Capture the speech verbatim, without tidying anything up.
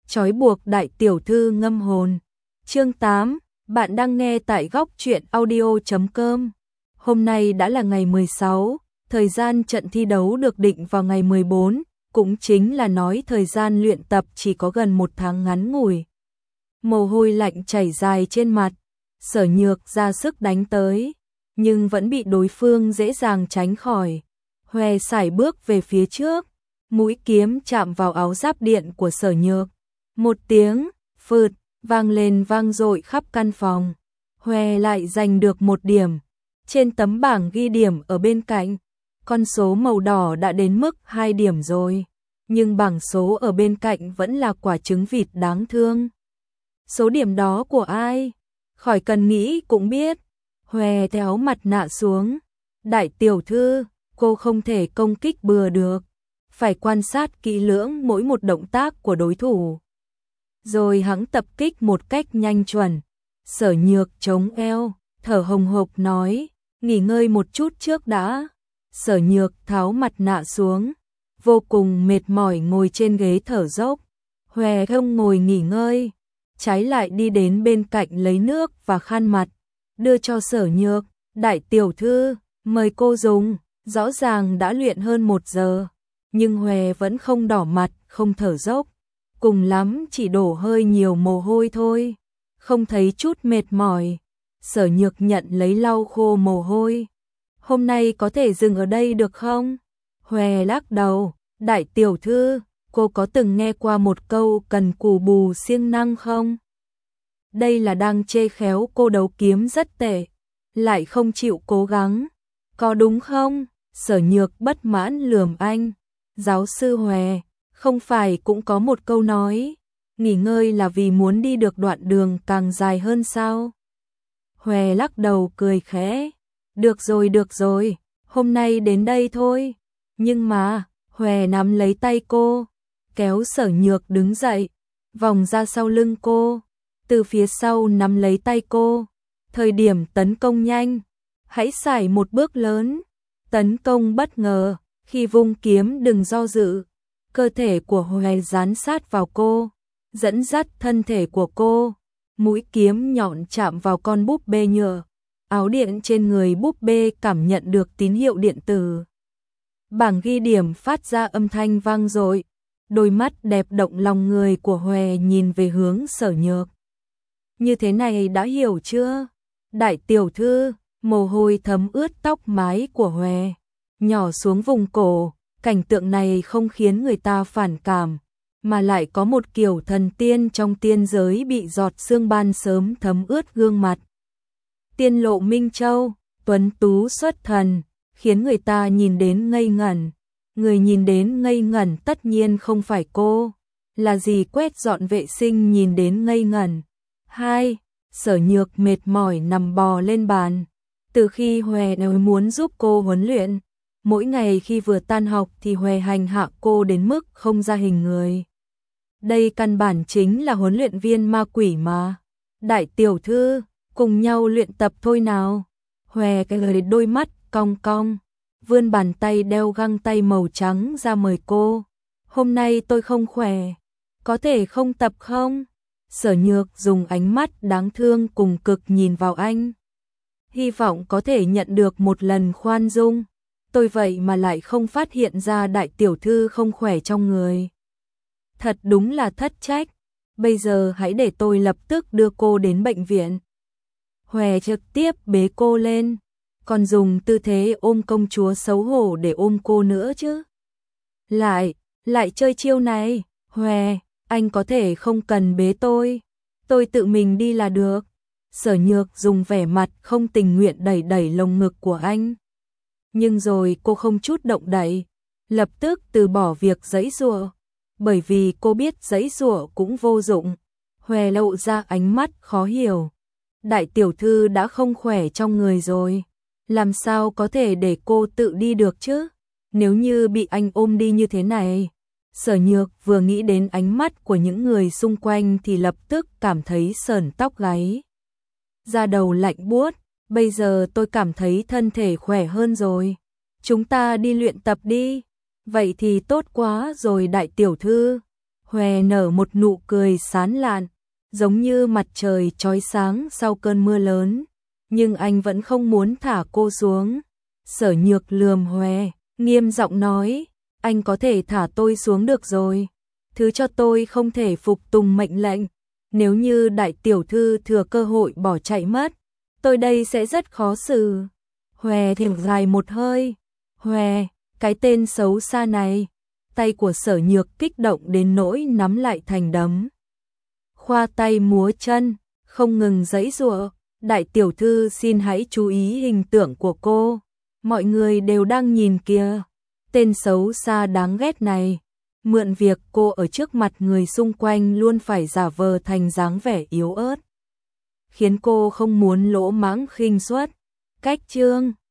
trói buộc đại tiểu thư ngâm hồn. Chương tám, bạn đang nghe tại góc truyện audio chấm com. Hôm nay đã là ngày mười sáu, thời gian trận thi đấu được định vào ngày mười bốn, cũng chính là nói thời gian luyện tập chỉ có gần một tháng ngắn ngủi. Mồ hôi lạnh chảy dài trên mặt, Sở Nhược ra sức đánh tới, nhưng vẫn bị đối phương dễ dàng tránh khỏi. Hoè sải bước về phía trước, mũi kiếm chạm vào áo giáp điện của Sở Nhược. Một tiếng phượt vang lên vang dội khắp căn phòng. Hoè lại giành được một điểm. Trên tấm bảng ghi điểm ở bên cạnh, con số màu đỏ đã đến mức hai điểm rồi, nhưng bảng số ở bên cạnh vẫn là quả trứng vịt đáng thương. Số điểm đó của ai? Khỏi cần nghĩ cũng biết. Hoè tháo mặt nạ xuống. Đại tiểu thư, cô không thể công kích bừa được, phải quan sát kỹ lưỡng mỗi một động tác của đối thủ. Rồi hắn tập kích một cách nhanh chuẩn. Sở Nhược chống eo, thở hồng hộc nói, nghỉ ngơi một chút trước đã. Sở Nhược tháo mặt nạ xuống, vô cùng mệt mỏi ngồi trên ghế thở dốc. Hoè không ngồi nghỉ ngơi, trái lại đi đến bên cạnh lấy nước và khăn mặt, đưa cho Sở Nhược. Đại tiểu thư, mời cô dùng. Rõ ràng đã luyện hơn một giờ, nhưng Hoè vẫn không đỏ mặt, không thở dốc, cùng lắm chỉ đổ hơi nhiều mồ hôi thôi, không thấy chút mệt mỏi. Sở Nhược nhận lấy lau khô mồ hôi. Hôm nay có thể dừng ở đây được không? Hoè lắc đầu. Đại tiểu thư, cô có từng nghe qua một câu cần cù bù siêng năng không? Đây là đang chê khéo cô đấu kiếm rất tệ, lại không chịu cố gắng, có đúng không? Sở Nhược bất mãn lườm anh. Giáo sư Hoè, không phải cũng có một câu nói, nghỉ ngơi là vì muốn đi được đoạn đường càng dài hơn sao? Hoè lắc đầu cười khẽ. Được rồi được rồi, hôm nay đến đây thôi. Nhưng mà, Hoè nắm lấy tay cô, kéo Sở Nhược đứng dậy, vòng ra sau lưng cô, từ phía sau nắm lấy tay cô. Thời điểm tấn công nhanh, hãy sải một bước lớn. Tấn công bất ngờ, khi vung kiếm đừng do dự. Cơ thể của Hoè dán sát vào cô, dẫn dắt thân thể của cô. Mũi kiếm nhọn chạm vào con búp bê nhựa. Áo điện trên người búp bê cảm nhận được tín hiệu điện tử. Bảng ghi điểm phát ra âm thanh vang dội. Đôi mắt đẹp động lòng người của Hoè nhìn về hướng Sở Nhược. Như thế này đã hiểu chưa? Đại tiểu thư, mồ hôi thấm ướt tóc mái của Hoè, nhỏ xuống vùng cổ. Cảnh tượng này không khiến người ta phản cảm, mà lại có một kiểu thần tiên trong tiên giới bị giọt sương ban sớm thấm ướt gương mặt. Tiên lộ Minh Châu, tuấn tú xuất thần, khiến người ta nhìn đến ngây ngẩn. Người nhìn đến ngây ngẩn tất nhiên không phải cô, là gì quét dọn vệ sinh nhìn đến ngây ngẩn. Hai, Sở Nhược mệt mỏi nằm bò lên bàn. Từ khi Hoè nói muốn giúp cô huấn luyện, mỗi ngày khi vừa tan học thì Hoè hành hạ cô đến mức không ra hình người. Đây căn bản chính là huấn luyện viên ma quỷ mà. Đại tiểu thư, cùng nhau luyện tập thôi nào. Hoè cái lời đôi mắt cong cong, vươn bàn tay đeo găng tay màu trắng ra mời cô. Hôm nay tôi không khỏe, có thể không tập không? Sở Nhược dùng ánh mắt đáng thương cùng cực nhìn vào anh, hy vọng có thể nhận được một lần khoan dung. Tôi vậy mà lại không phát hiện ra đại tiểu thư không khỏe trong người. Thật đúng là thất trách. Bây giờ hãy để tôi lập tức đưa cô đến bệnh viện. Hoè trực tiếp bế cô lên, còn dùng tư thế ôm công chúa xấu hổ để ôm cô nữa chứ. Lại, lại chơi chiêu này. Hoè, anh có thể không cần bế tôi, tôi tự mình đi là được. Sở Nhược dùng vẻ mặt không tình nguyện đẩy đẩy lồng ngực của anh. Nhưng rồi cô không chút động đậy, lập tức từ bỏ việc giãy giụa, bởi vì cô biết giãy giụa cũng vô dụng. Hoè lộ ra ánh mắt khó hiểu. Đại tiểu thư đã không khỏe trong người rồi, làm sao có thể để cô tự đi được chứ? Nếu như bị anh ôm đi như thế này. Sở Nhược vừa nghĩ đến ánh mắt của những người xung quanh thì lập tức cảm thấy sởn tóc gáy, da đầu lạnh buốt. Bây giờ tôi cảm thấy thân thể khỏe hơn rồi, chúng ta đi luyện tập đi. Vậy thì tốt quá rồi đại tiểu thư. Hòe nở một nụ cười sán lạn, giống như mặt trời chói sáng sau cơn mưa lớn, nhưng anh vẫn không muốn thả cô xuống. Sở Nhược lườm Hòe, nghiêm giọng nói, anh có thể thả tôi xuống được rồi, thứ cho tôi không thể phục tùng mệnh lệnh. Nếu như đại tiểu thư thừa cơ hội bỏ chạy mất, tôi đây sẽ rất khó xử. Hòe thở dài một hơi. Hòe, cái tên xấu xa này. Tay của Sở Nhược kích động đến nỗi nắm lại thành đấm. Khoa tay múa chân, không ngừng giãy giụa. Đại tiểu thư xin hãy chú ý hình tượng của cô. Mọi người đều đang nhìn kìa. Tên xấu xa đáng ghét này. Mượn việc cô ở trước mặt người xung quanh luôn phải giả vờ thành dáng vẻ yếu ớt, khiến cô không muốn lỗ mãng khinh suất. Cách chương